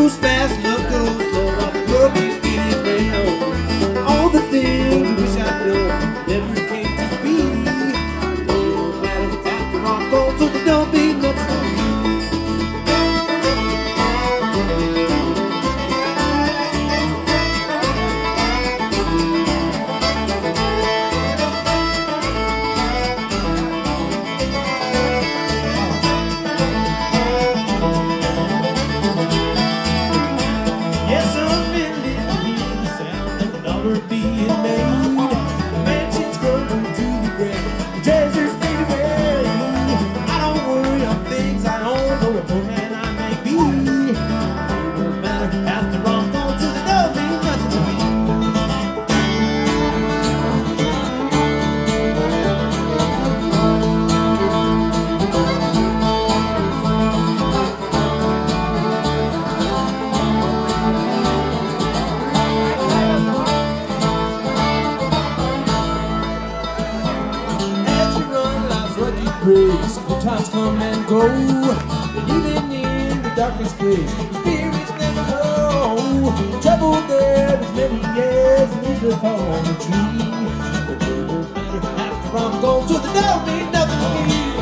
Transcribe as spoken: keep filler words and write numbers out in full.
moves fast, love goes slow, while the road keeps spinning round. All the things I wish I'd done never came to be. No matter after I'm gone, so they don't mean nothing to me. Yes, I'm really hearing the sound of a dollar being made. The mansions crumble to the ground, the treasures fade away. I don't worry on things I own, though a poor man I may be. It won't matter after I'm gone, so they don't mean nothing to me. As you run life's rugged race, the times come and go, and even in the darkest place, the spirits never know. Trouble there is many years, and leaves upon the tree. But it won't matter after I'm gone, so the don't mean nothing to me.